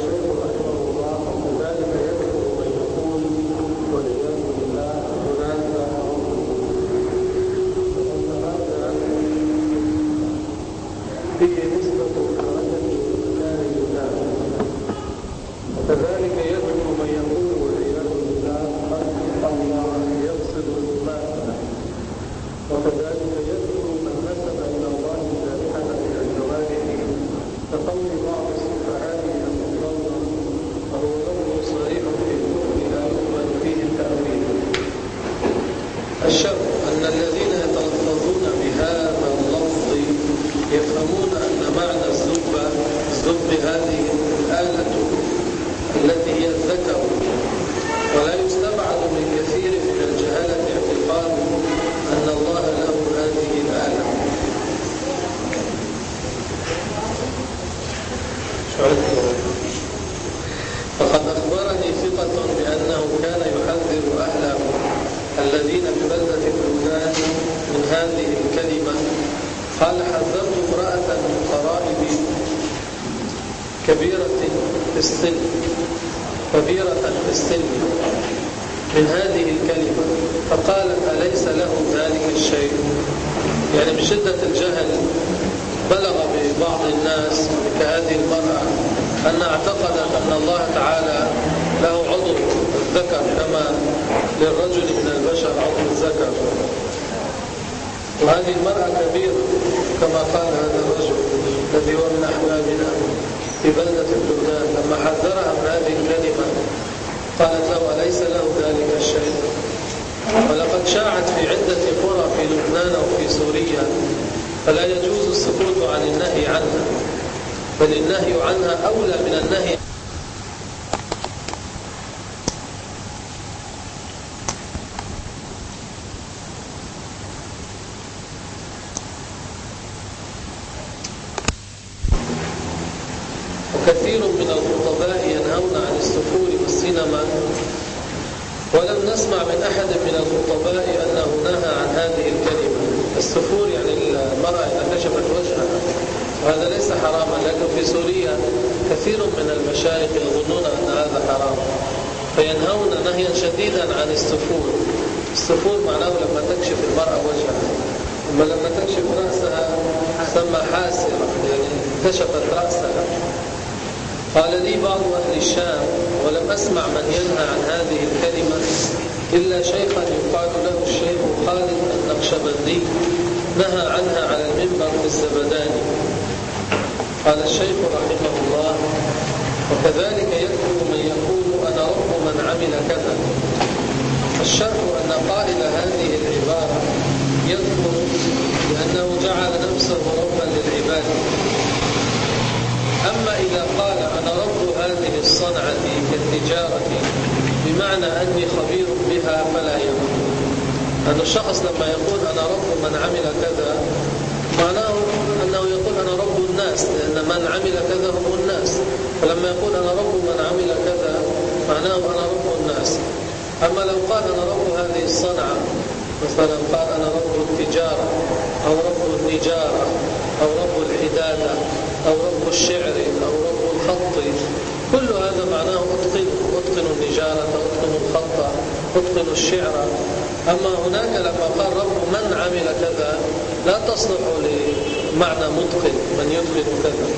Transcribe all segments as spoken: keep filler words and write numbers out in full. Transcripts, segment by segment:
الشيخ رحمه الله وكذلك يذكر من يقول والعياذ بالله هناك فإن هذا فيه نسبة درجة الإنكار لله. وكذلك يذكر من يقول والعياذ بالله الله يقصد المماثلة. وكذلك يذكر من نسب إلى الله جارحة من الجوارح كقول بعض السفهاء المضلل وهو لفظ صريح في الكفر لا يقبل فيه التأويل. الشر أن الذين يتلفظون بهذا اللفظ يفهمون أن معنى الزب الزب هذه الآلة التي هي الذكر، ولا يستبعد من كثير من الجهالة اعتقاد أن الله له هذه الآلة. فقد أخبرني ثقة بأنه كان يحذر أهله الذين ببلدة البلدان من هذه الكلمة. قال: حذرت امرأة من قرائبي كبيرة في السن كبيرة في السن من هذه الكلمة، فقالت: أليس له ذلك الشيء؟ يعني من شدة الجهل بلغ ببعض الناس كهذه المرأة أن اعتقدت أن الله تعالى له عضو الذكر كما للرجل من البشر عضو الذكر، وهذه المرأة كبيرة كما قال هذا الرجل الذي هو من أحبابنا في بلدة البلدان. لما حذرها من هذه الكلمة قالت له: أليس له ذلك الشيء؟ ولقد شاعت في عدة قرى في لبنان وفي سوريا، فلا يجوز السكوت عن النهي عنها، بل النهي عنها أولى من النهي. وكثير من الخطباء ينهون عن السفور والسينما، ولم نسمع من أحد من الخطباء أنه نهى عن هذه الكلمة. السفور يعني المرأة إذا كشفت وجهها، وهذا ليس حراما، لكن في سوريا كثير من المشايخ يظنون أن هذا حرام، فينهون نهيا شديدا عن السفور. السفور معناه لما تكشف المرأة وجهها، أما لما تكشف رأسها تسمى حاسرة، يعني كشفت رأسها. قال لي بعض أهل الشام، ولم أسمع من ينهى عن هذه الكلمة إلا شيخا يقال له الشيخ خالد النقشبندي، نهى عنها على المنبر في الزبداني. قال الشيخ رحمه الله: وكذلك يذكر من يقول أنا رب من عمل كذا. الشرح أن قائل هذه العبارة يذكر بأنه جعل نفسه ربا للعباد. أما إذا قال أنا رب هذه الصنعة كالتجارة بمعنى أني خبير بها فلا يكون. أن الشخص لما يقول أنا رب من عمل كذا معناه أنه يقول أنا رب الناس، لأن من عمل كذا هم الناس. فلما يقول أنا رب من عمل كذا معناه أنا رب الناس. أما لو قال أنا رب هذه الصنعة، مثلا قال أنا رب التجارة أو رب النجارة أو رب الحدادة أو رب الشعر أو رب الخط، كل هذا معناه أتقن أتقن النجارة، أتقن الخط، أتقن الشعر. أما هناك لما قال رب من عمل كذا لا تصلح لمعنى متقن، من يتقن كذا.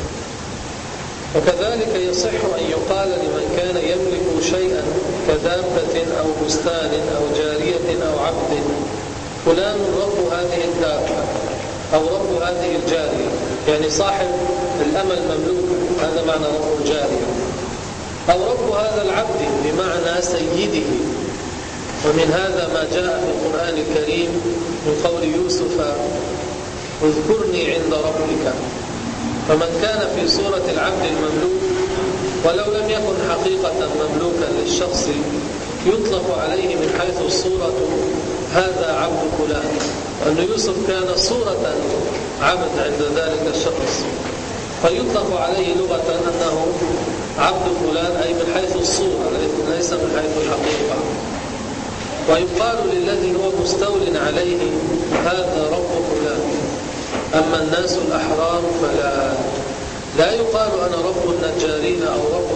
وكذلك يصح أن يقال لمن كان يملك شيئا كدابة أو بستان أو جارية أو عبد: فلان رب هذه الدابة أو رب هذه الجارية، يعني صاحب الأمل مملوك، هذا معنى رب الجارية. أو رب هذا العبد بمعنى سيده. ومن هذا ما جاء في القرآن الكريم من قول يوسف: اذكرني عند ربك. فمن كان في صورة العبد المملوك ولو لم يكن حقيقة مملوكا للشخص يطلق عليه من حيث الصورة هذا عبد فلان، وأن يوسف كان صورة عبد عند ذلك الشخص، فيطلق عليه لغة أنه عبد فلان، أي من حيث الصورة ليس من حيث الحقيقة. ويقال للذي هو مستول عليه هذا رب فلان. أما الناس الأحرار فلا لا يقال أنا رب النجارين أو رب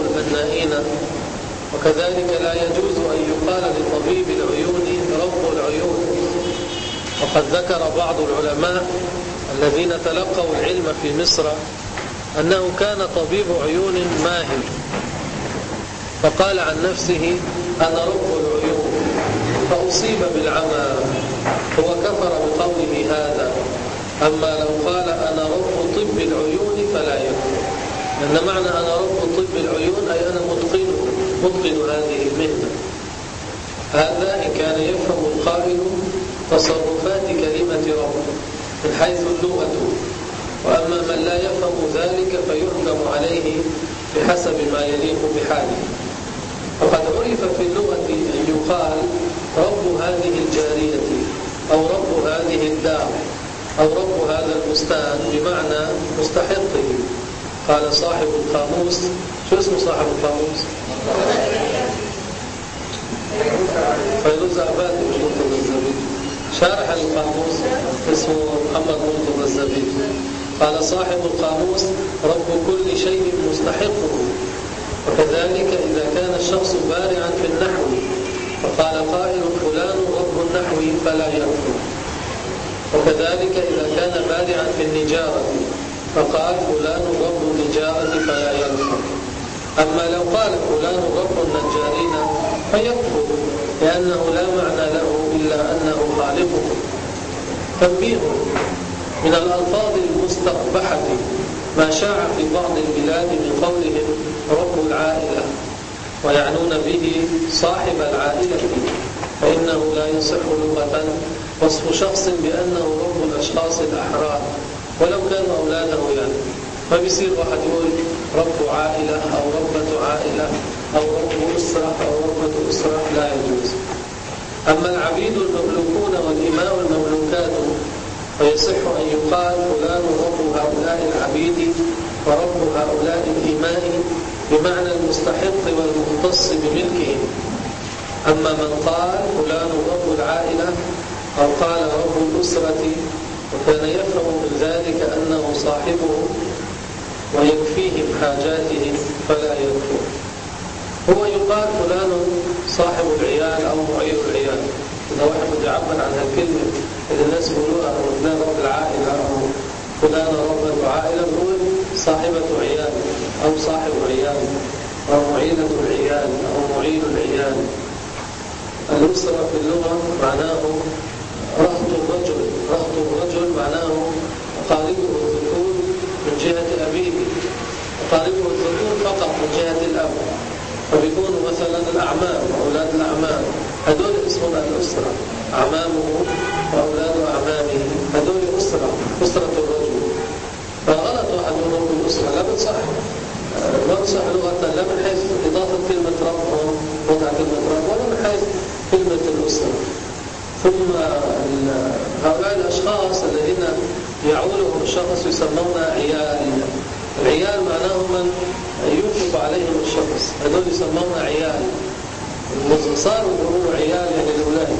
المهنة. وكذلك لا يجوز أن يقال لطبيب العيون رب العيون. وقد ذكر بعض العلماء الذين تلقوا العلم في مصر أنه كان طبيب عيون ماهر، فقال عن نفسه أنا رب العيون، فأصيب بالعمى، هو كفر بقوله هذا. أما لو قال أنا رب طب العيون فلا يكفر، لأن معنى أنا رب طب العيون أي أنا متقن متقن هذه المهنة. هذا إن كان يفهم القائل تصرفات كلمة رب من حيث اللغة. وأما من لا يفهم ذلك فيحكم عليه بحسب ما يليق بحاله. وقد عرف في اللغة أن يقال رب هذه الجارية أو رب هذه الدار أو رب هذا البستان بمعنى مستحقه. قال صاحب القاموس، شو اسمه صاحب القاموس؟ فيروز عباد مش مرتضى الزبيب. شارح القاموس اسمه محمد مرتضى الزبيب. قال صاحب القاموس رب كل شيء مستحقه. وكذلك إذا كان الشخص بارعا في النحو فقال قائل فلان رب النحو فلا يكفر. وكذلك إذا كان بارعا في النجارة فقال فلان رب النجارة فلا يكفر. أما لو قال فلان رب النجارين فيكفر، لأنه لا معنى له إلا أنه خالقه. تنبيه: من الألفاظ المستقبحة ما شاع في بعض البلاد من قولهم رب العائلة، ويعنون به صاحب العائلة، فإنه لا يصح لغة وصف شخص بأنه رب الأشخاص الأحرار ولو كانوا أولاده. يعني ما بيصير واحد يقول رب عائلة أو ربة عائلة أو رب أسرة أو ربة أسرة، لا يجوز. أما العبيد المملوكون والإماء المملوكات فيصح أن يقال فلان رب هؤلاء العبيد ورب هؤلاء الإماء بمعنى المستحق والمختص بملكهم. أما من قال فلان رب العائلة أو قال رب الأسرة وكان يفهم من ذلك أنه صاحبه ويكفيهم حاجاتهم فلا يكفر. هو يقال فلان صاحب العيال أو معير العيال. إذا واحد يعبر عن هالكلمة إذا الناس يقولوها فلان رب العائلة أو فلان رب العائلة، نقول صاحبة عيال أو صاحب عيال أو معينة العيال أو معين العيال. الأسرة في اللغة معناه رهط الرجل، رهط الرجل معناه قاربه الذكور من جهة أبيه، قاربه الذكور فقط من جهة الأب. فبيكونوا مثلا الأعمام وأولاد الأعمام، هدول اسمهم الأسرة، أعمامه وأولاد أعمامه، هدول أسرة، أسرة الرجل. فغلط واحد من رب الأسرة، لا بتصح ما بتصح لغة، لا من حيث إضافة كلمة رب وضع كلمة رب ولا من حيث كلمة الأسرة. ثم هؤلاء الأشخاص الذين يعولهم الشخص يسمون عيال. العيال معناه من ينفق عليهم الشخص، هذول يسمون عيال. صاروا يقولوا عيال يعني الأولاد،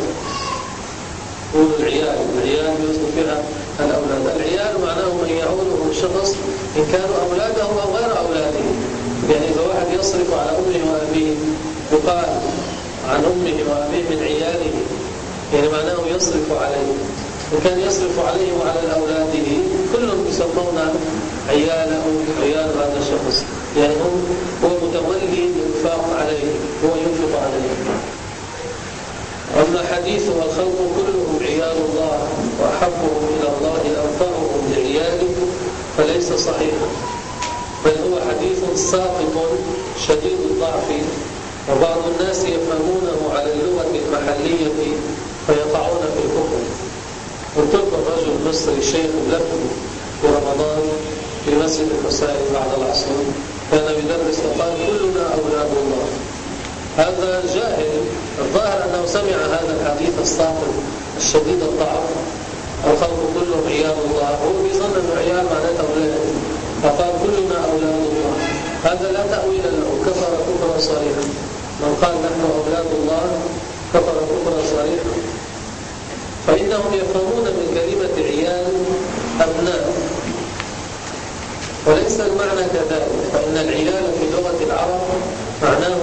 يقولوا العيال، العيال يصدق فيها الأولاد. العيال معناه من يعولهم الشخص إن كانوا أولاده أو غير أولاده. يعني إذا واحد يصرف على أمه وأبيه يقال عن أمه وأبيه من عياله، يعني معناه يصرف عليه. إن كان يصرف عليه وعلى أولاده كلهم يسمون عيال أو عيال هذا الشخص، يعني هو متولي الإنفاق عليه، هو ينفق عليه. أما حديث والخلق كلهم عيال الله وأحبهم إلى الله أنفعهم لعياله فليس صحيحا، بل هو حديث ساقط شديد الضعف، وبعض الناس يفهمونه على اللغة المحلية فيقعون في الكفر. قلت لكم رجل مصري شيخ لكم في رمضان في مسجد الحسين بعد العصر كان يدرس وقال كلنا أولاد الله. هذا جاهل، الظاهر أنه سمع هذا الحديث الساقط الشديد الضعف الخلق كلهم عيال الله، هو بيظن أنه عيال معناته أولاد، فقال كلنا أولاد الله. هذا لا تأويل له، كفر كفرا صريحا. من قال نحن أولاد الله كفر كفرا صريحا. فإنهم يفهمون من كلمة عيال أبناء، وليس المعنى كذلك، فإن العيال في لغة العرب معناه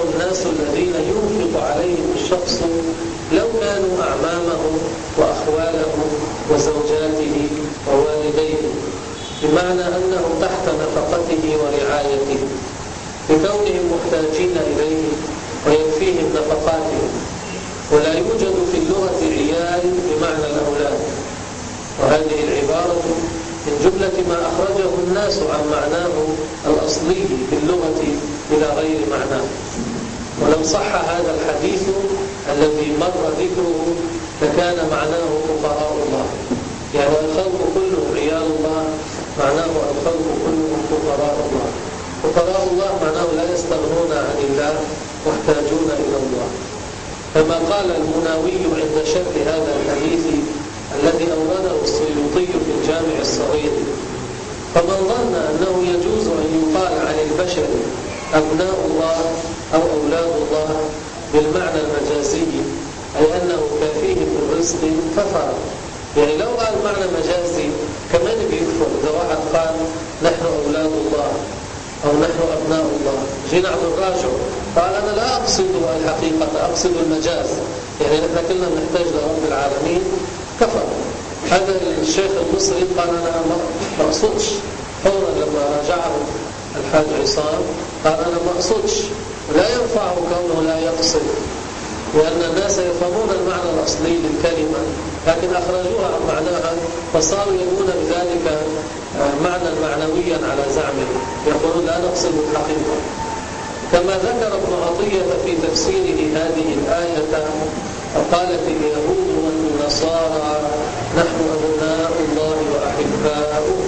الشخص لو كانوا أعمامه وأخواله وزوجاته ووالديه، بمعنى أنهم تحت نفقته ورعايته بكونهم محتاجين إليه ويكفيهم نفقاتهم. ولا يوجد في اللغة عيال بمعنى الأولاد، وهذه العبارة من جملة ما أخرجه الناس عن معناه الأصلي في اللغة إلى غير معناه. ولو صح هذا الحديث الذي مر ذكره لكان معناه فقراء الله، يعني الخلق كلهم عيال الله، معناه الخلق كلهم فقراء الله. فقراء الله معناه لا يستغنون عن الله محتاجون إلى الله، كما قال المناوي عند شرح هذا الحديث الذي أورده السيوطي في الجامع الصغير: فمن ظن أنه يجوز أن يقال عن البشر أبناء الله أو أولاد الله بالمعنى المجازي، أي أنه كافيهم بالرزق، كفر. يعني لو قال معنى مجازي كمان بيكفر. إذا واحد قال نحن أولاد الله أو نحن أبناء الله، جينا عبد الراجع قال أنا لا أقصد الحقيقة، أقصد المجاز، يعني نحن كلنا نحتاج لرب العالمين، كفر. هذا الشيخ المصري قال أنا ما أقصدش، فورا لما راجعه الحاج عصام قال أنا ما أقصدش، ولا ينفع كونه لا يقصد، لأن الناس يفهمون المعنى الأصلي للكلمة لكن أخرجوها عن معناها، فصاروا يقولون بذلك معنى معنويا على زعمه، يقولون لا نقصد الحقيقة. كما ذكر ابن عطية في تفسيره هذه الآية: فقالت اليهود والنصارى نحن أبناء الله وأحباؤه.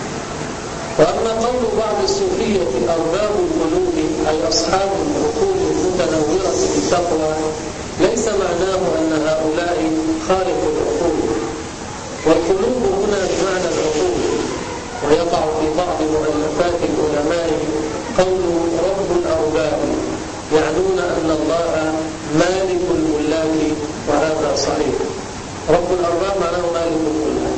وأما قول بعض الصوفية أرباب القلوب أي أصحاب العقول المتنورة بالتقوى، ليس معناه أن هؤلاء خالق العقول، والقلوب هنا بمعنى العقول. ويقع في بعض مؤلفات العلماء قول رب الأرباب، يعنون أن الله مالك الملاك، وهذا صحيح. رب الأرباب معناه مالك الملاك.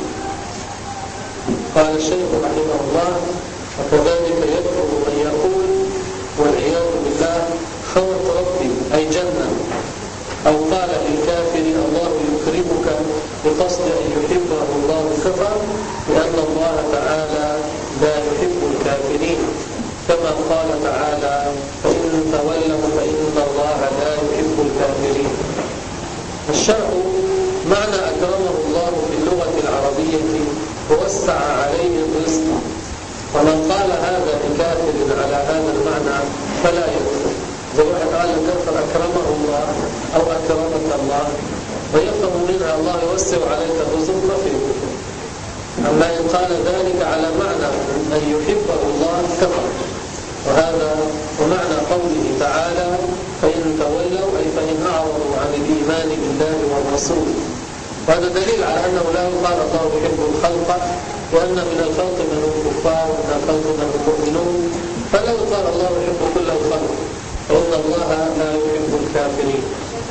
قال الشيخ رحمه الله: وكذلك يكفر من يقول والعياذ بالله خوت ربي أي جنة، أو قال للكافر الله يكرمك بقصد أن يحبه الله، كفر، لأن الله تعالى لا يحب الكافرين، كما قال تعالى: فإن تولوا فإن الله لا يحب الكافرين. الشرع معنى أكرمه الله في اللغة العربية ووسع عليه الرزق، ومن قال هذا لكافر على هذا المعنى فلا يكفر. إذا واحد قال الكافر أكرمه الله أو أكرمك الله ويفهم منها الله يوسع عليك الرزق، ما في كفر. أما إن قال ذلك على معنى أن يحبه الله كفر. وهذا ومعنى قوله تعالى: فإن تولوا أي فإن أعرضوا عن الإيمان بالله والرسول. وهذا دليل على أنه لا يقال الله يحب الخلق، وأن من الخلق من هم كفار ومن الخلق من هم مؤمنون، فلا يقال الله يحب كل الخلق، فإن الله لا يحب الكافرين.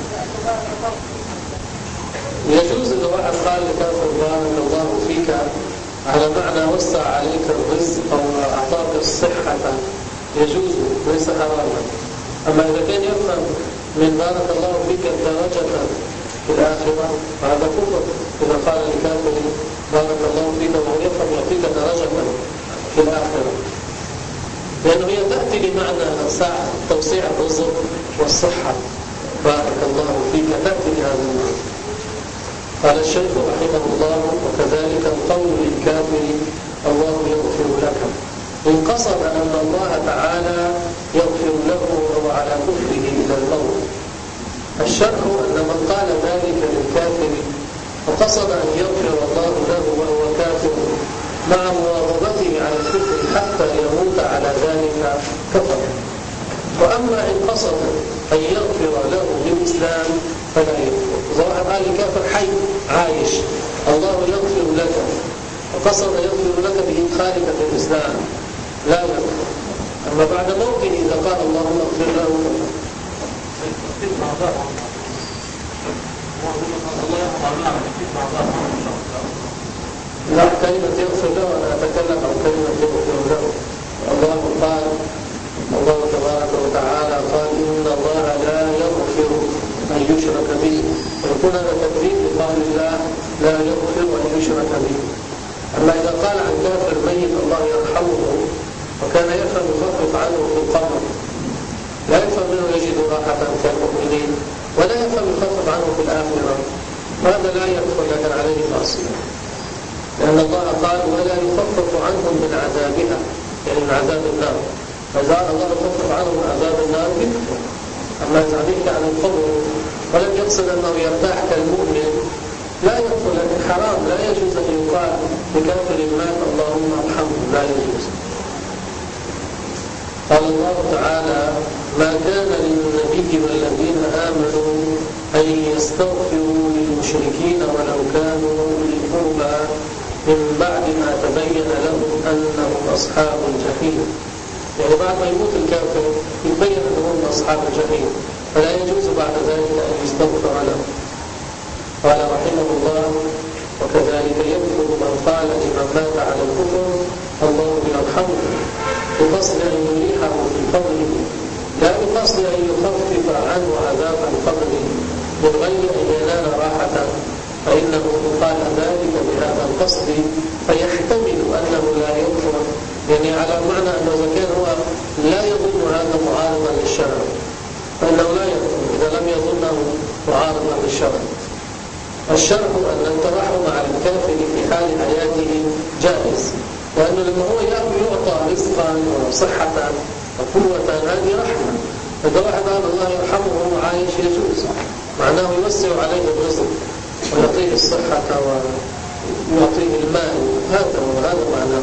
يجوز إذا واحد قال لكافر بارك الله فيك على معنى وسع عليك الرزق أو أعطاك الصحة، يجوز ليس حراما. أما إذا كان يفهم من بارك الله فيك درجة في الآخرة فهذا كفر. إذا قال لكافر بارك الله فيك وهو يفهم يعطيك درجة في الآخرة، لأنه هي تأتي بمعنى توسيع الرزق والصحة. بارك الله فيك تأتي بهذا المعنى. قال الشيخ رحمه الله: وكذلك القول للكافر الله يغفر لك، إن قصد أن الله تعالى يغفر له وهو على كفره إلى الموت. الشرح أن من قال ذلك للكافر وقصد أن يغفر الله له وهو كافر مع مواظبته على الكفر حتى يموت على ذلك، كفر. وأما إن قصد أن يغفر له بالإسلام فلا يغفر. إذا واحد قال الكافر حي عايش الله يغفر لك وقصد يغفر لك بإدخالك في الإسلام لا يغفر. أما بعد موته إذا قال اللهم اغفر له لا كلمة يغفر له. أنا أتكلم عن كلمة يغفر له. الله قال الله تبارك وتعالى قال: إن الله لا يغفر أن يشرك به، ويكون هذا تكذيب لقول الله لا يغفر أن يشرك به. أما إذا قال عن كافر ميت الله يرحمه وكان يفهم يخفف عنه في القبر، لا يفهم منه يجد راحة كالمؤمنين، ولا يفهم يخفف عنه في الآخرة، وهذا لا يدخل لكن عليه معصية، لأن الله قال ولا يخفف عنهم من عذابها، يعني من عذاب النار. فإذا الله يخفف عنهم من عذاب النار يكفر. أما إذا يحكي عن القبر ولم يقصد أنه يرتاح كالمؤمن لا يدخل، لكن حرام، لا يجوز أن يقال لكافر مات اللهم ارحمه، لا يجوز. قال الله تعالى ما كان للنبي والذين آمنوا أن يستغفروا للمشركين ولو كانوا أولي قربى من بعد ما تبين لهم أنهم أصحاب الجحيم. يعني بعد ما يموت الكافر يبين أنهم أصحاب الجحيم، فلا يجوز بعد ذلك أن يستغفر له. قال رحمه الله وكذلك يكفر من قال لمن مات على الكفر الله يرحمه بقصد أن يريحه في قبره، لا بقصد أن يخفف عنه عذاب القبر من غير أن ينال راحة، فإنه قال ذلك بهذا القصد فيحتمل أنه لا يكفر، يعني على معنى أنه إذا كان هو لا يظن هذا معارضا للشرع فإنه لا يكفر إذا لم يظنه معارضا للشرع. الشرع أن الترحم على الكافر في حال حياته جائز، لأنه لما هو يعطى رزقا وصحة وقوة هذه رحمة. إذا واحد قال الله يرحمه وهو عايش يجوز، معناه يوسع عليه الرزق ويعطيه الصحة ويعطيه المال، هذا وهذا معناه.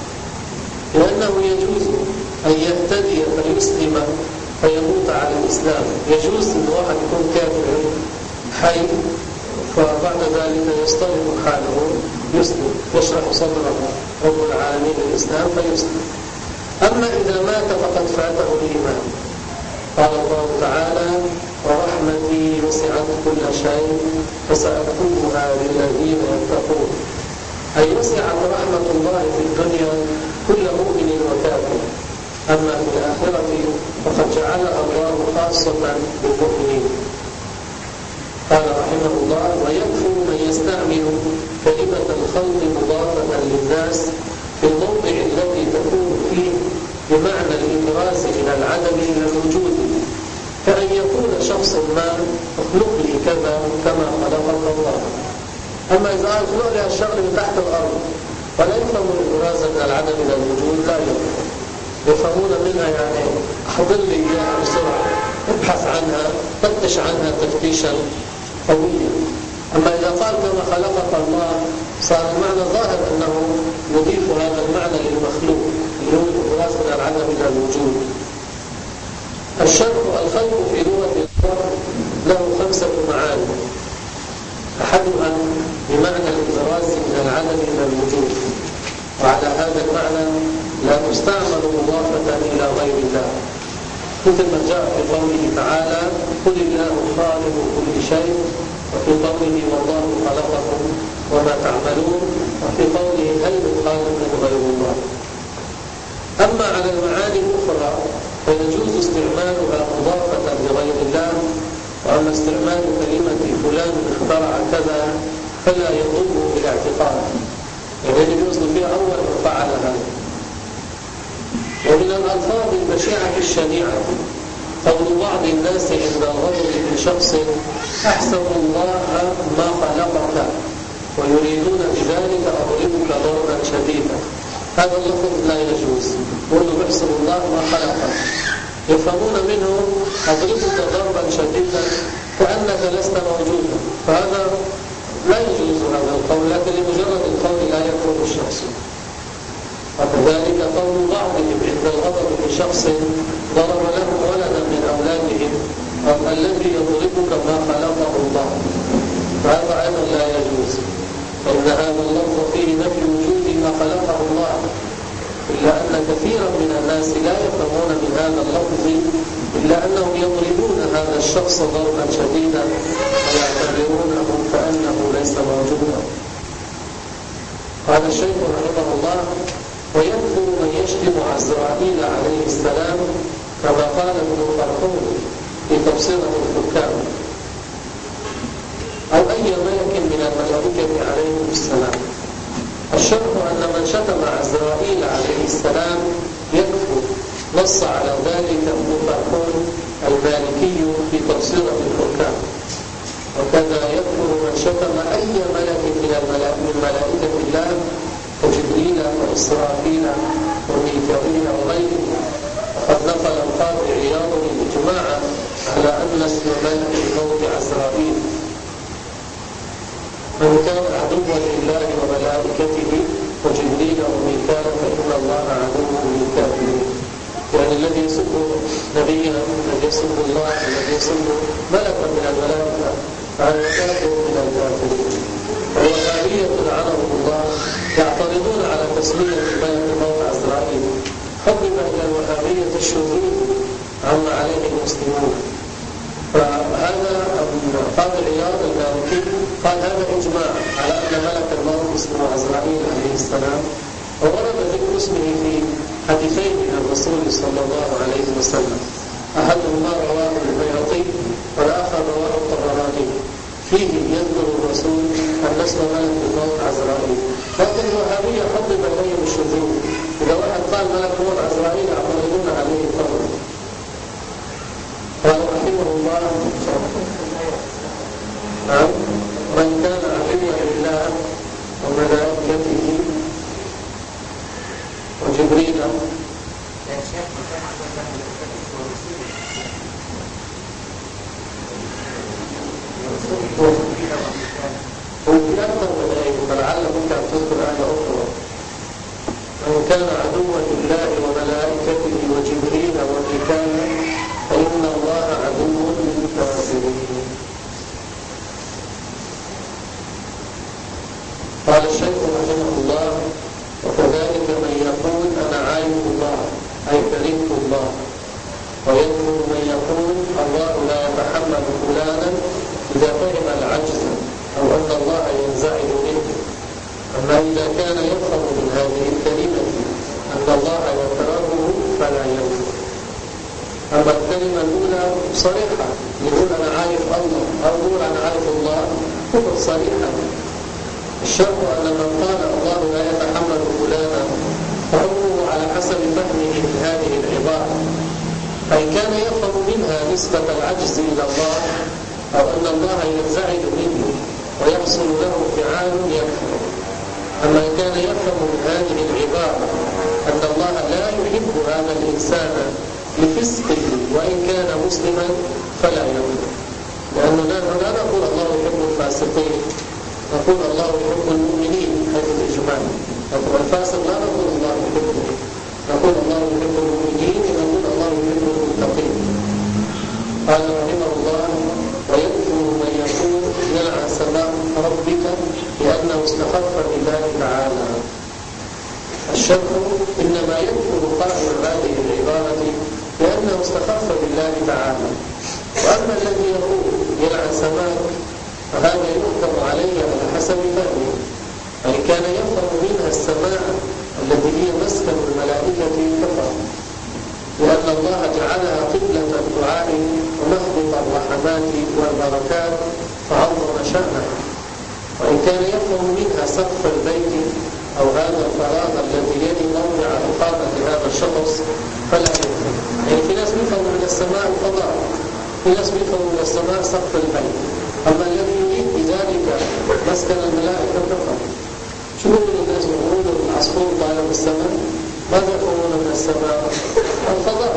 لأنه يجوز أن يهتدي فيسلم فيموت على الإسلام. يجوز أن واحد يكون كافر حي فبعد ذلك يصطلح حاله يسلم، يشرح صدره رب العالمين للإسلام فيسلم. أما إذا مات فقد فاته الإيمان. قال الله تعالى ورحمتي وسعت كل شيء فسأكتبها للذين يتقون، أي وسعت رحمة الله في الدنيا كل مؤمن وكافر، أما في الآخرة فقد جعلها الله خاصة بالمؤمنين. قال رحمه الله ويكفر من يستعمل كلمة الخلق مضافة للناس في الموضع الذي تكون فيه بمعنى الإبراز من العدم إلى الوجود، كأن يقول شخص ما اخلق لي كذا كما خلقك الله. أما إذا أخلق لي الشغل من تحت الأرض ولا يفهم الإبراز من العدم إلى الوجود لا يفهم. يفهمون منها يعني أحضر لي إياها بسرعة، ابحث عنها، فتش عنها تفتيشا قويا. أما إذا قال كما خلقك الله صار المعنى ظاهر أنه يضيف هذا المعنى للمخلوق اللي هو الإبراز من العدم إلى الوجود. الشرع الخلق في لغة الله له خمسة معاني، أحدها بمعنى الإبراز من العدم إلى الوجود، وعلى هذا المعنى لا تستعمل مضافة إلى غير الله، مثل ما جاء في قوله تعالى قل الله خالق كل شيء، وفي قوله والله خلقكم وما تعملون، وفي قوله هل من خالق غير الله. أما على المعاني الأخرى فيجوز استعمالها مضافة لغير الله، وأما استعمال كلمة فلان اخترع كذا فلا يضر بالاعتقاد، يعني يجوز فيها أول من فعل هذا. ومن الألفاظ البشعة الشنيعة قول بعض الناس عند الغضب من شخص أحسن الله ما خلقك ويريدون بذلك أضربك ضربا شديدا. هذا اللفظ لا يجوز، قولوا بحسن الله ما خلقك، يفهمون منه أضربك ضربا شديدا كأنك لست موجودا، فهذا لا يجوز هذا القول، لكن لمجرد القول لا يكفر الشخص. وكذلك قول بعضهم عند الغضب بشخص ضرب له ولدا من أولادهم أو الذي يضربك ما خلقه الله، فهذا أيضا لا يجوز، فإن هذا اللفظ فيه نفي وجود ما خلقه الله، إلا أن كثيرا من الناس لا يفهمون من هذا اللفظ إلا أنهم يضربون هذا الشخص ضربا شديدا ويعتبرونه كأنه ليس موجودا. قال الشيخ رحمه الله ويكفر من يشتم عزرائيل عليه السلام كما قال ابن فرحون في تبصرة الحكام، عليه السلام. الشرح أن من شتم عزرائيل عليه السلام يكفر، نص على ذلك ابن فرحون المالكي في تبصرة الحكام. وكذا يكفر من شتم أي ملك من ملائكة الله كجبريل وإسرافيل وميكائيل وغيره. وقد نقل القاضي عياض الإجماع على أن اسم ملك الموت عزرائيل. من كان عدوا لله وملائكته وجبريل وميكال فإن الله عدو للكافرين. يعني الذي يسب نبينا، الذي يسب الله، الذي يسب ملكا من الملائكة فهو كافر من الكافرين. والوهابية لعنهم الله يعترضون على تسمية ملك الموت عزرائيل. حبب إلى الوهابية الشذوذ عما عليه المسلمون. فهذا قاضي عياض المالكي قال هذا إجماع على أن ملك الموت اسمه عزرائيل عليه السلام، وورد ذكر اسمه في حديثين من الرسول صلى الله عليه وسلم، أحدهما رواه البيهقي والآخر رواه الطبراني، فيه يذكر الرسول أن اسم ملك الموت عزرائيل. لكن الوهابية حبب إليهم الشذوذ، إذا واحد قال ملك الموت عزرائيل يعترضون عليه فورا. قال رحمه الله نعم من كان عدوا لله وملائكته وجبريل وفي أكثر من آية فلعل ممكن أن تذكر آية أخرى. من كان عدوا لله وملائكته وجبريل وميكال فإن الله عدو للكافرين. قال الشيخ رحمه الله وكذلك من يقول أنا عايز الله أي كرهت الله، ويذكر من يقول الله لا يتحمل فلانا إذا فهم العجز أو أن الله ينزعج منه. أما إذا كان يفهم من هذه الكلمة أن الله يكرهه فلا ينفع. أما الكلمة الأولى صريحة، يقول أنا عارف الله أو يقول أنا عارف الله كفر صريحة. الشرط أن من قال الله لا يتحمل فلانا فحكمه على حسب فهمه لهذه العبارة، فإن كان يفهم منها نسبة العجز إلى الله أو أن الله ينزعج منه ويحصل له فعال يكفر. أما إن كان يفهم من هذه العبارة أن الله لا يحب هذا الإنسان لفسقه وإن كان مسلما فلا يكفر، لأننا لا نقول الله يحب الفاسقين، نقول الله يحب المؤمنين حيث الإجمال. نقول الفاسق لا نقول الله يحبه، نقول الله يحب المؤمنين ونقول الله يحب المتقين. قال رحمه الله ويذكر من يقول يلعن سماء ربك لأنه استخف بالله تعالى. الشرع إنما يذكر قائل هذه العبارة لأنه استخف بالله تعالى. وأما الذي يقول يلعن سماء فهذا يحكم عليه على حسب فهمه، فإن كان يفهم منها السماء التي هي مسكن الملائكة كفر، لأن الله جعلها قبلة الدعاء ومهبط الرحمات والبركات فعظم شأنها. وإن كان يفهم منها سقف البيت أو هذا الفراغ الذي يلي موضع إقامة هذا الشخص فلا يفهم. يعني في ناس يفهم من السماء الفضاء، في ناس يفهم من السماء سقف البيت، أما الذي يريد بذلك مسكن الملائكة كفر. شو يقول الناس يقولون العصفور طالع بالسماء؟ ماذا يقولون من السماء؟ الفضاء.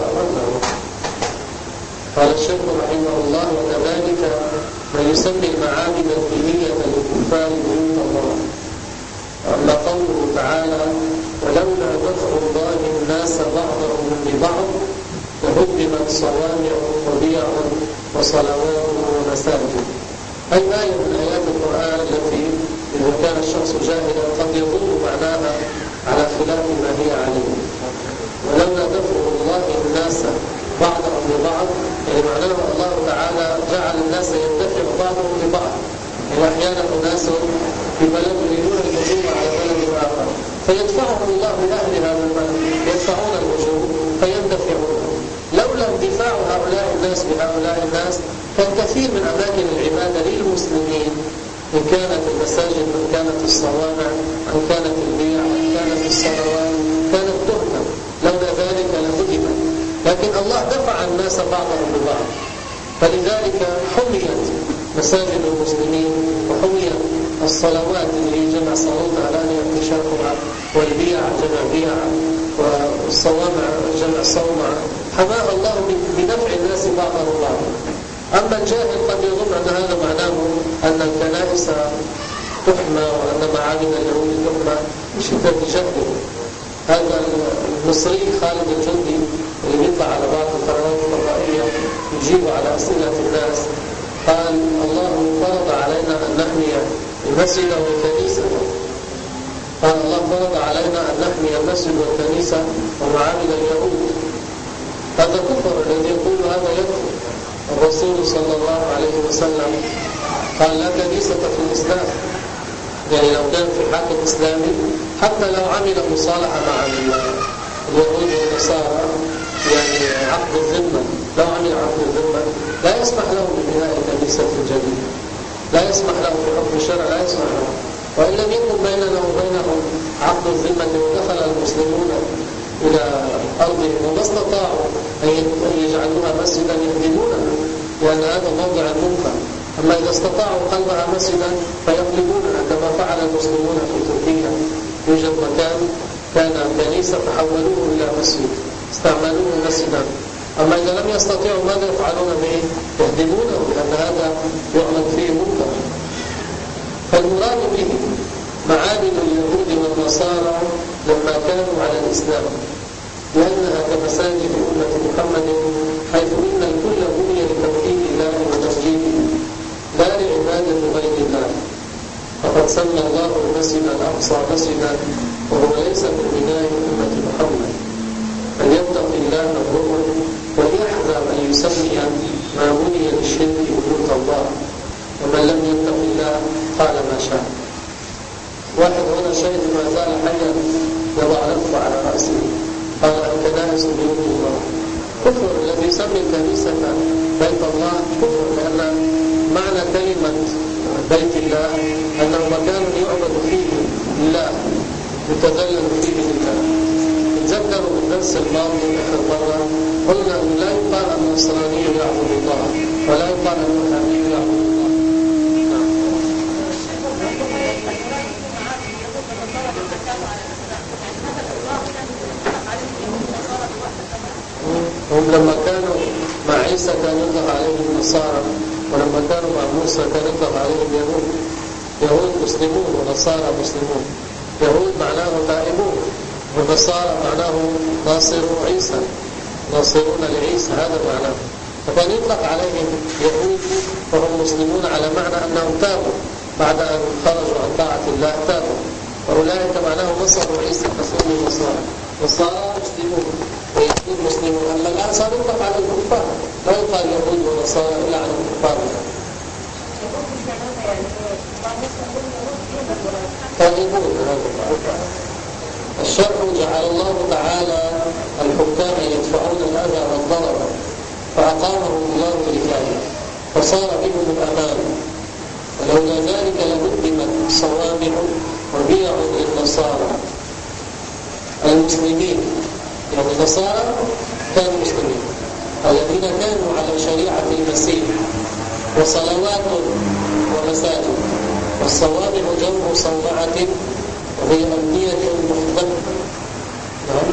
قال الشيخ رحمه الله وكذلك من يسمي المعابد الدينية للكفار بيوت الله. أما قوله تعالى ولولا دفع الله الناس بعضهم ببعض لهدمت صوامع وبيع وصلوات ومساجد، أي آية من آيات القرآن التي إذا كان الشخص جاهلا قد يظن معناها على خلاف ما هي عليه. ولولا دفع الله الناس بعضهم ببعض يعني معناه الله تعالى جعل الناس يدفع بعضهم ببعض. يعني أحيانا أناس في بلد يريدون الهجوم على بلد آخر فيدفعهم الله لأهل هذا البلد، يدفعون الهجوم فيندفعون. لولا اندفاع هؤلاء الناس بهؤلاء الناس كان كثير من أماكن العبادة للمسلمين إن كانت المساجد، إن كانت الصوامع، إن كانت البيع، إن كانت الصلوات، كانت تهدم، لولا ذلك لهدمت. لكن الله دفع الناس بعضهم ببعض، فلذلك حميت مساجد المسلمين وحميت الصلوات اللي هي جمع صلوات علانية اكتشافها، والبيع جمع بيع، والصوامع جمع صومع، حماها الله بدفع الناس بعضهم بعضا. أما الجاهل قد يظن أن هذا معناه أن الكنائس تحمى وأن معابد اليهود تحمى بشدة جهله. هذا المصري خالد الجندي اللي بيطلع على بعض القنوات الفضائية يجيب على أسئلة الناس، قال الله فرض علينا أن نحمي المسجد والكنيسة. قال الله فرض علينا أن نحمي المسجد والكنيسة ومعابد اليهود. هذا كفر، الذي يقول هذا يكفر. الرسول صلى الله عليه وسلم قال لا كنيسة في الإسلام، يعني لو كان في حاكم إسلامي حتى لو عمل مصالحة مع اليهود والنصارى، يعني عقد الذمة، لو عمل عقد الذمة لا يسمح له ببناء كنيسة جديدة، لا يسمح له في حكم الشرع، لا يسمح له. وإن لم يكن بيننا وبينهم عقد الذمة ودخل المسلمون إلى أرضهم وما استطاعوا أن يجعلوها مسجدا يهدمونها، لأن هذا موضع المنكر. أما إذا استطاعوا قلبها مسجدا فيقلبونها، كما فعل المسلمون في تركيا. يوجد مكان كان كنيسة فحولوه إلى مسجد، استعملوه مسجدا. أما إذا لم يستطيعوا ماذا يفعلون به؟ يهدمونه، لأن هذا يعمل فيه منكر. فالمراد به معابد اليهود والنصارى لما كانوا على الإسلام، لأنها كمساجد أمة محمد، حيث إن الكل بني لتوحيد الله وتمجيده لا لعبادة غير الله. فقد سمى الله المسجد الأقصى مسجدا وهو ليس من بناء أمة محمد. فليتق الله الرؤى وليحذر أن يسمي ما بني للشرك بيوت الله، ومن لم يتق الله قال ما شاء. واحد هنا شيخ ما زال حيا يضع لفظ على رأسه، قال الكنائس بيوت الله. كفر، الذي يسمي الكنيسة بيت الله كفر، لأن معنى كلمة بيت الله أنه مكان يعبد فيه الله، يتذلل فيه لله. تذكروا بالدرس الماضي آخر مرة قلنا أنه لا يقال أن النصراني يعبد الله، ولا يقال أن الوهابي يعبد الله. هم لما كانوا مع عيسى كان يطلق عليهم النصارى، ولما كانوا مع موسى كان يطلق عليهم يهود. يهود مسلمون ونصارى مسلمون. يهود معناه تائبون، والنصارى معناه ناصروا عيسى، ناصرون لعيسى، هذا معناه. فكان يطلق عليهم يهود وهم مسلمون على معنى أنهم تابوا بعد أن خرجوا عن طاعة الله، تابوا، وأولئك معناه نصروا عيسى فسموا النصارى. نصارى مسلمون ويهود مسلمون. أما الآن صار يطلق على الكفار، لا يقال يهود ونصارى إلا على الكفار. تائبون. الشرع جعل الله تعالى الحكام يدفعون الأذى والضرر، فأقامهم الله لله فصار بهم الأمان. ولولا ذلك لهدمت صوامع وبيع للنصارى. المسلمين يعني النصارى كانوا مسلمين الذين كانوا على شريعة المسيح، وصلوات ومساجد. والصوامع جمع صومعة وهي أبنية محدبة. نعم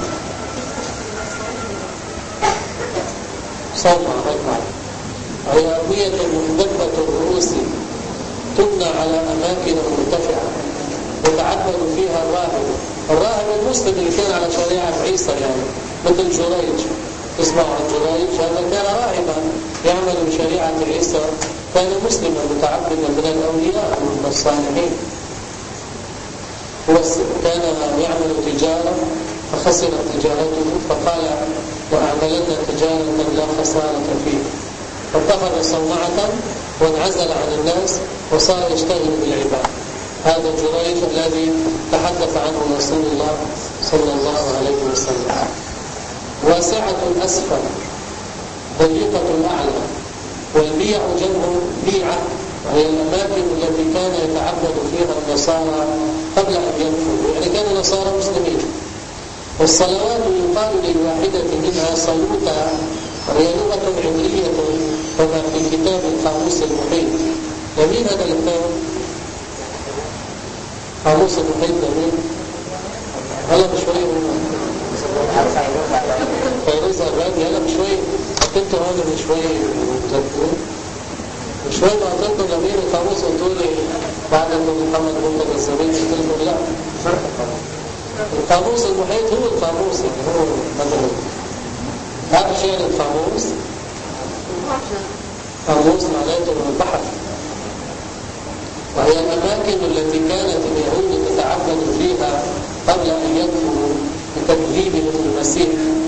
صومعة هي أبنية محدبة الرؤوس تبنى على أماكن مرتفعة يتعبد فيها الراهب. الراهب المسلم اللي كان على شريعة عيسى، يعني مثل جريج، اسمعوا عن جريج، هذا كان راهبا يعمل بشريعة عيسى، كان مسلما متعبدا من الأولياء ومن الصالحين. كان يعمل تجارة فخسرت تجارته، فقال وأعملن تجارة لا خسارة فيه، فاتخذ صومعة وانعزل عن الناس وصار يشتغل بالعباد. هذا جريج الذي تحدث عنه رسول الله صلى الله عليه وسلم. واسعة الأسفل ضيقة الأعلى. والبيع جمع بيعة وهي الأماكن التي كان يتعبد فيها النصارى قبل أن يكفروا، يعني كانوا نصارى مسلمين. والصلوات يقال للواحدة منها صلوتا، وهي لغة عبرية كما في كتاب القاموس المحيط. لمين هذا الكتاب؟ قاموس المحيط لمين؟ هلا بشوي فيروز أبادي، هلا بشوي حطيته هذا بشوي تذكرون شوي ما أعطيتم لمين القاموس قلتوا لي بعد أن محمد مرتضى الزبيدي، قلت لكم لا، القاموس المحيط هو القاموس، يعني هو مثلا هذا شيء القاموس. قاموس معناته من البحر. وهي الأماكن التي كانت اليهود تتعبد فيها قبل أن يكفروا بتكذيبهم المسيح.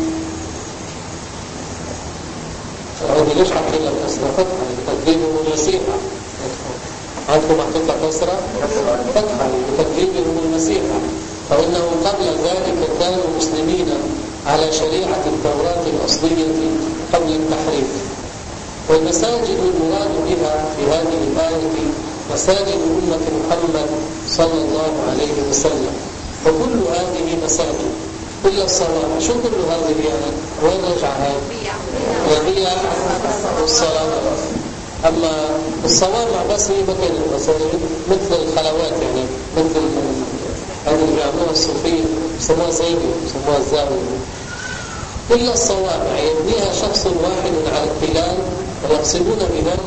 أودي ليش حاطين لك كسرة فتحة؟ بتكذيبهم المسيح. عندكم محطوطة كسرة فتحة بتكذيبهم المسيح، فإنه قبل ذلك كانوا مسلمين على شريعة التوراة الأصلية قبل التحريف. والمساجد المراد بها في هذه الآية مساجد أمة محمد صلى الله عليه وسلم، وكل هذه مساجد إلا الصلاة. شو كل هذه يعني؟ وين رجع هذه؟ وهي الصلاة. أما الصوامع بس هي مكان المساجد مثل الخلوات، يعني مثل هذه اللي بيعملوها الصوفية بسموها زيني بسموها الزاوية. إلا الصوامع يبنيها شخص واحد على التلال ويقصدون بذلك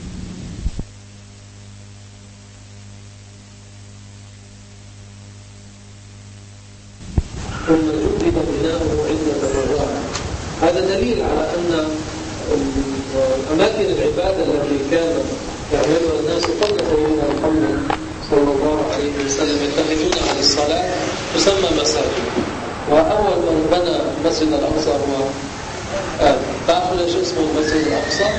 ثم جدد بناؤه عدة مرات. هذا دليل على أن أماكن العبادة التي كان يعملها الناس قبل سيدنا محمد صلى الله عليه وسلم يتخذون عن الصلاة تسمى مساجد. وأول من بنى مسجد الأقصى هو آدم. تعرفوا ليش اسمه المسجد الأقصى؟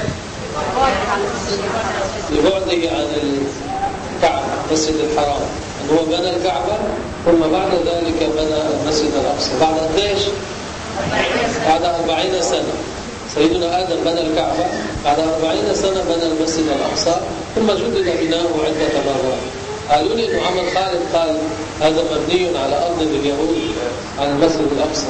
لبعده عن الكعبة، مسجد الحرام. هو بنى الكعبة ثم بعد ذلك بنى المسجد الأقصى. بعد قديش؟ بعد أربعين سنة. سيدنا آدم بنى الكعبة، بعد أربعين سنة بنى المسجد الأقصى، ثم جدد بناؤه عدة مرات. قالوا لي إنه عمل خالد قال هذا مبني على أرض اليهود على المسجد الأقصى.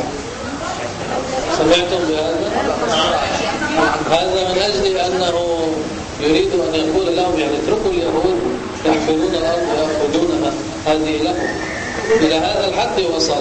سمعتم بهذا؟ هذا من أجل أنه يريد أن يقول لهم يعني اتركوا اليهود يحفلون الأرض ويأخذونها، هذه لهم. إلى هذا الحد وصل.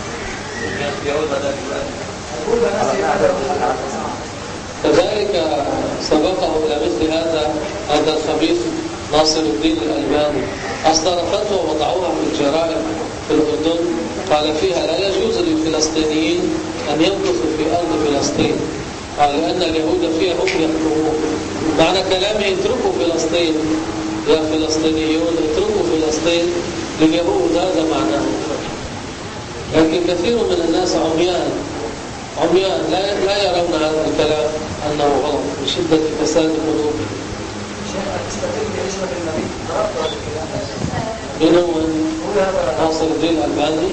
كذلك سبقه إلى مثل هذا هذا الخبيث ناصر الدين الألباني، أصدر فتوى وضعوها في الجرائد في الأردن، قال فيها لا يجوز للفلسطينيين أن يمكثوا في أرض فلسطين، قال لأن اليهود فيها هم يحكمون. معنى كلامه اتركوا فلسطين يا فلسطينيون، اتركوا فلسطين لليهود، هذا معناه. لكن كثير من الناس عميان عميان لا لا يرون هذا الكلام أنه غلط من شدة فساد القلوب. من هو ناصر الدين الألباني؟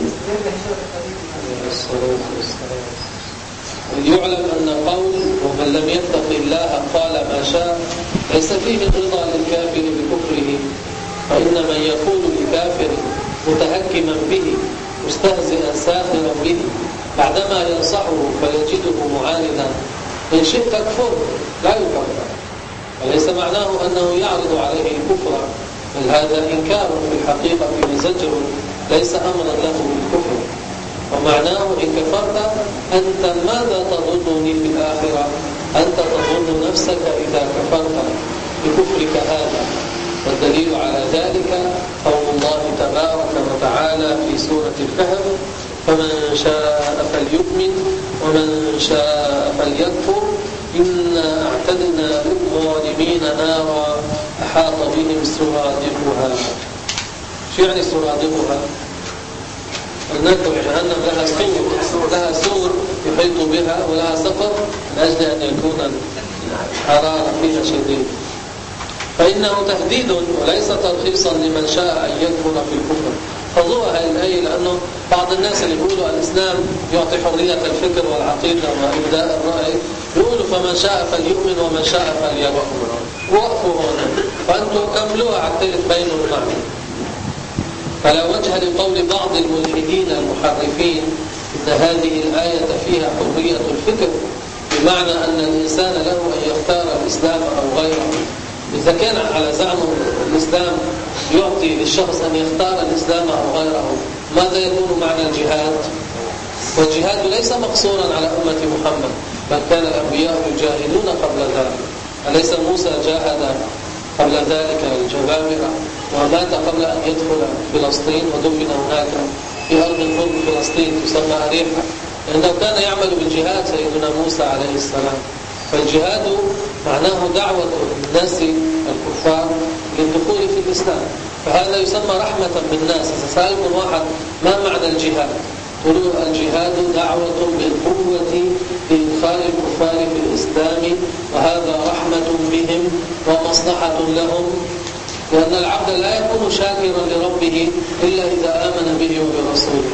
يعلم أن قول ومن لم يتق الله قال ما شاء ليس فيه رضا للكافر بكفره، فإن من يقول لكافر متهكما به مستهزئا ساخرا به بعدما ينصحه فيجده معاندا إن شئت كفر لا يكفر، وليس معناه أنه يعرض عليه الكفر، بل هذا إنكار في الحقيقة وزجر ليس أمرا له بالكفر. ومعناه إن كفرت أنت ماذا تظنني في الآخرة؟ أنت تظن نفسك إذا كفرت بكفرك هذا. والدليل على ذلك قول الله تبارك وتعالى في سورة الكهف: فمن شاء فليؤمن ومن شاء فليكفر إنا أعتدنا للظالمين نارا أحاط بهم سرادقها. شو يعني سرادقها؟ هناك جهنم لها سور لها سور يحيط بها ولها سقف من أجل أن يكون الحرارة فيها شديد. فإنه تهديد وليس ترخيصا لمن شاء أن يكفر في الكفر. خذوها هذه الآية، لأنه بعض الناس اللي بيقولوا الإسلام يعطي حرية الفكر والعقيدة وإبداء الرأي، يقولوا فمن شاء فليؤمن ومن شاء فليكفر. وقفوا هنا. وأنتم كملوها حتى تبينوا المعنى. فلا وجه لقول بعض الملحدين المحرفين إن هذه الآية فيها حرية الفكر، بمعنى أن الإنسان له أن يختار الإسلام أو غيره. إذا كان على زعمه الإسلام يعطي للشخص أن يختار الإسلام أو غيره، ماذا يكون معنى الجهاد؟ والجهاد ليس مقصورا على أمة محمد، بل كان الأنبياء يجاهدون قبل ذلك. أليس موسى جاهد قبل ذلك الجبابرة ومات قبل أن يدخل فلسطين ودفن هناك في أرض قرب فلسطين تسمى أريحة، لأنه كان يعمل بالجهاد سيدنا موسى عليه السلام. فالجهاد معناه دعوة الناس الكفار للدخول في الإسلام، فهذا يسمى رحمة بالناس. إذا سألكم واحد ما معنى الجهاد، قولوا الجهاد دعوة بالقوة لإدخال الكفار في الإسلام، وهذا رحمة بهم ومصلحة لهم، لأن العبد لا يكون شاكرا لربه إلا إذا آمن به وبرسوله.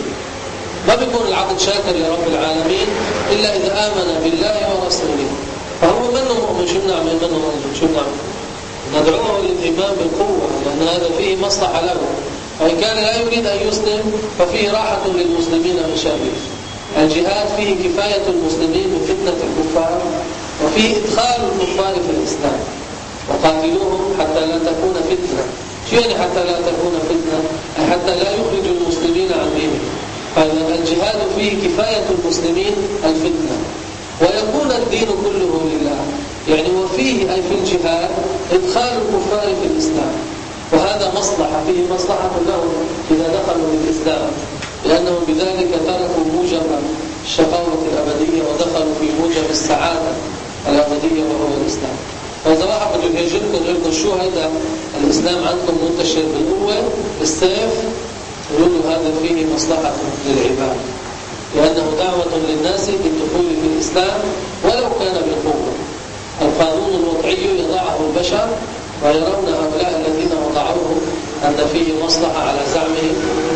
ما بيكون العبد شاكر لرب العالمين إلا إذا آمن بالله ورسوله. فهو منه مؤمن، شو نعمل منه رجل، شو نعمل؟ ندعوه للإيمان بالقوة، لأن هذا فيه مصلحة له. وإن كان لا يريد أن يسلم ففيه راحة للمسلمين من شره. الجهاد فيه كفاية المسلمين من فتنة الكفار، وفيه إدخال الكفار في الإسلام. وقاتلوهم حتى لا تكون فتنة. شو يعني حتى لا تكون فتنة؟ حتى لا يخرج المسلمين عن دينهم. فإذا الجهاد فيه كفاية المسلمين الفتنة، ويكون الدين كله لله. يعني وفيه أي في الجهاد إدخال الكفار في الإسلام، وهذا مصلحة، فيه مصلحة لهم إذا دخلوا في الإسلام، لأنهم بذلك تركوا موجب الشقاوة الأبدية ودخلوا في موجب السعادة الأبدية وهو الإسلام. فإذا واحد بده يهجمكم يقول لكم شو هذا الإسلام عندكم منتشر بالقوة بالسيف، يقولوا هذا فيه مصلحة للعباد، لأنه دعوة للناس بالدخول في الإسلام ولو كان بالقوة. القانون الوضعي يضعه البشر، ويرون هؤلاء الذين وضعوه أن فيه مصلحة على زعمهم،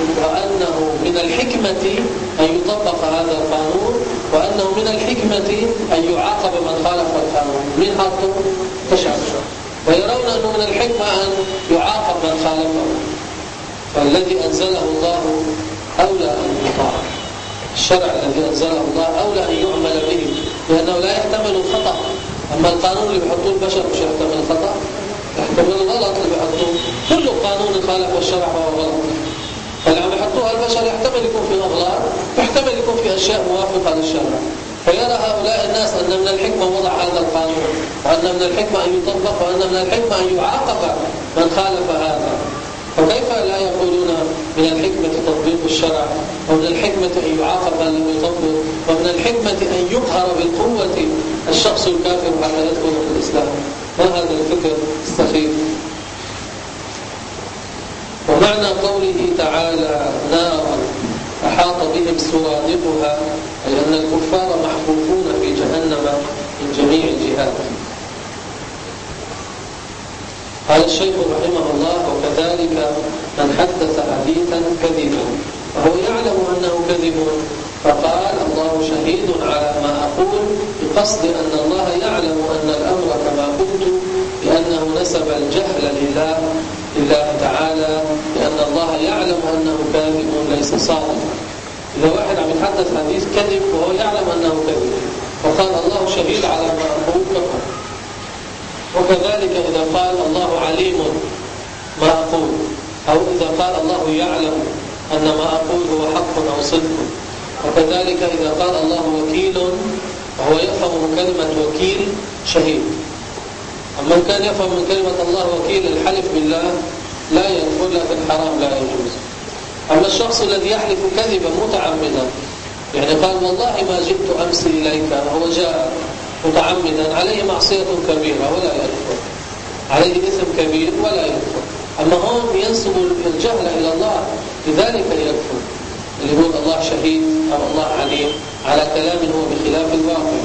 وأنه من الحكمة أن يطبق هذا القانون، وأنه من الحكمة أن يعاقب من خالف القانون. من حطه تشعر، ويرون أنه من الحكمة أن يعاقب من خالفه. فالذي أنزله الله أولى أن يطاع، الشرع الذي أنزله الله أولى أن يعمل به، لأنه لا يحتمل الخطأ. أما القانون اللي بيحطوه البشر مش يحتمل الخطأ، يحتمل الغلط اللي بيحطوه. كل قانون خالف الشرع وهو غلط، فلما يحطوها البشر يحتمل يكون في أغلاط، يحتمل يكون في أشياء موافقة للشرع. فيرى هؤلاء الناس أن من الحكمة وضع هذا القانون، وأن من الحكمة أن يطبق، وأن من الحكمة أن يعاقب من خالف هذا. فكيف لا يقولون من الحكمة تطبيق الشرع، ومن الحكمة أن يعاقب من لم يطبق، ومن الحكمة أن يقهر بالقوة الشخص الكافر حتى يدخل في الإسلام؟ ما هذا الفكر السخيف؟ ومعنى قوله تعالى نارا أحاط بهم سرادقها، أي أن الكفار محفوفون في جهنم من جميع الجهات. قال الشيخ رحمه الله: وكذلك من حدث حديثا كذبا وهو يعلم أنه كذب، فقال الله شهيد على ما أقول، بقصد أن الله يعلم أن الأمر كما قلت، لأنه نسب الجهل لله لله تعالى، لأن الله يعلم أنه كاذب ليس صادقا. إذا واحد عم يتحدث حديث كذب وهو يعلم أنه كذب، وقال الله شهيد على ما أقول فقط. وكذلك إذا قال الله عليم ما أقول، أو إذا قال الله يعلم أن ما أقول هو حق أو صدق. وكذلك إذا قال الله وكيل وهو يفهم من كلمة وكيل شهيد. أما كان يفهم من كلمة الله وكيل الحلف بالله لا يدخل، لكن حرام لا يجوز. أما الشخص الذي يحلف كذبا متعمدا، يعني قال والله ما جئت أمس إليك وهو جاء متعمدا، عليه معصية كبيرة ولا يدخل، عليه إثم كبير ولا يدخل. أما هون ينسب الجهل إلى الله، لذلك يدخل، اللي يقول الله شهيد أو الله عليم على كلام هو بخلاف الواقع.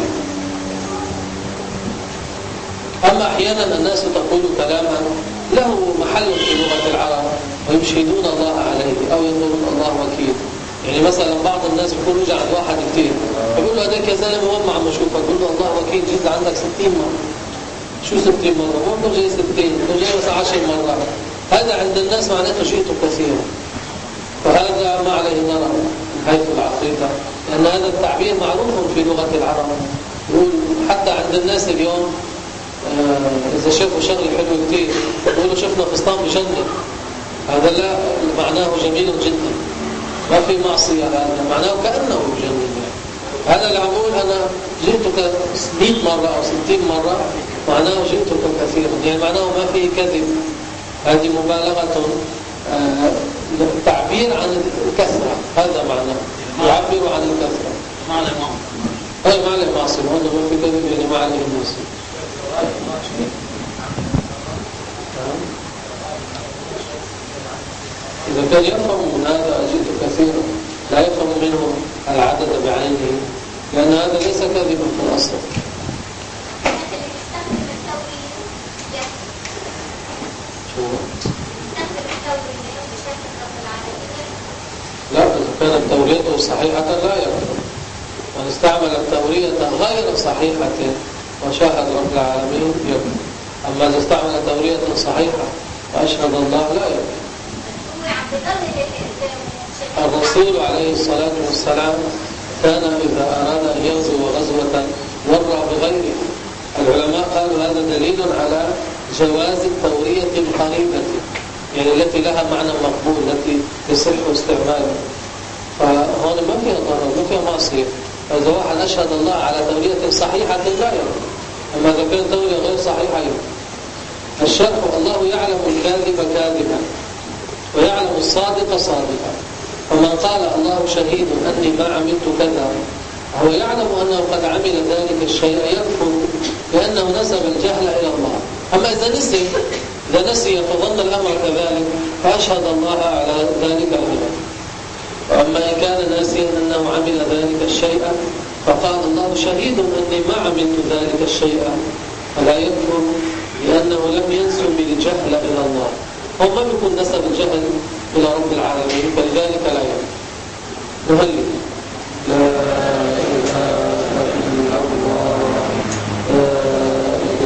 أما أحيانا الناس تقول كلاما له محل في لغة العرب ويشهدون الله عليه أو يقولون الله وكيل. يعني مثلا بعض الناس بيقولوا رجع عند واحد كتير، يقول له هذاك يا زلمه وين ما عم اشوفك، يقول له الله وكيل، جيت عندك ستين مرة. شو ستين مرة؟ ممكن جاي ستين، ممكن جاي بس عشر مرات. هذا عند الناس معناته جئت كثيرا، وهذا ما عليه نظر من حيث العقيدة، لأن هذا التعبير معروف في لغة العرب. يقول حتى عند الناس اليوم آه إذا شافوا شغل حلو كتير يقولوا شفنا فستان بجنة، هذا لا معناه جميل جدا، ما في معصية، هذا معناه كأنه بجنة. هذا اللي أقول أنا جئتك مئة مرة أو ستين مرة، معناه جئتك كثيرا، يعني معناه ما فيه كذب. هذه مبالغة، آه تعبير عن الكثرة، هذا معناه، يعبر عن الكثرة. ما عليه معصية. أي ما عليه معصية، وأنه ما في كذب يعني ما عليه معصية. إذا كان يفهم من هذا جئت كثيرا، لا يفهم منه العدد بعينه، لأن هذا ليس كذبا في الأصل. لا، إذا كانت توريته صحيحة لا يكفر. من استعمل التورية غير صحيحة وشاهد رب العالمين يكفر. أما إذا استعمل تورية صحيحة وأشهد الله لا يكفر. الرسول عليه الصلاة والسلام كان إذا أراد أن يغزو غزوة ورى بغيره. العلماء قالوا هذا دليل على جواز التورية القريبة، يعني التي لها معنى مقبول، التي يصح استعمالها. فهون ما فيها ضرر، ما فيها معصية. فإذا واحد أشهد الله على تورية صحيحة لا يكفر، أما إذا كانت تورية غير صحيحة يكفر. الشرح: الله يعلم الكاذب كاذبا ويعلم الصادق صادقا، فمن قال الله شهيد أني ما عملت كذا هو يعلم أنه قد عمل ذلك الشيء يكفر لأنه نسب الجهل إلى الله. أما إذا نسي إذا نسي فظن الأمر كذلك فأشهد الله على ذلك الغيب. وأما إن كان ناسيا أنه عمل ذلك الشيء فقال الله شهيد أني ما عملت ذلك الشيء فلا يكفر لأنه لم ينسب الجهل إلى الله. هو ما بيكون نسب الجهل إلى رب العالمين، فلذلك لا يكفر. مهلك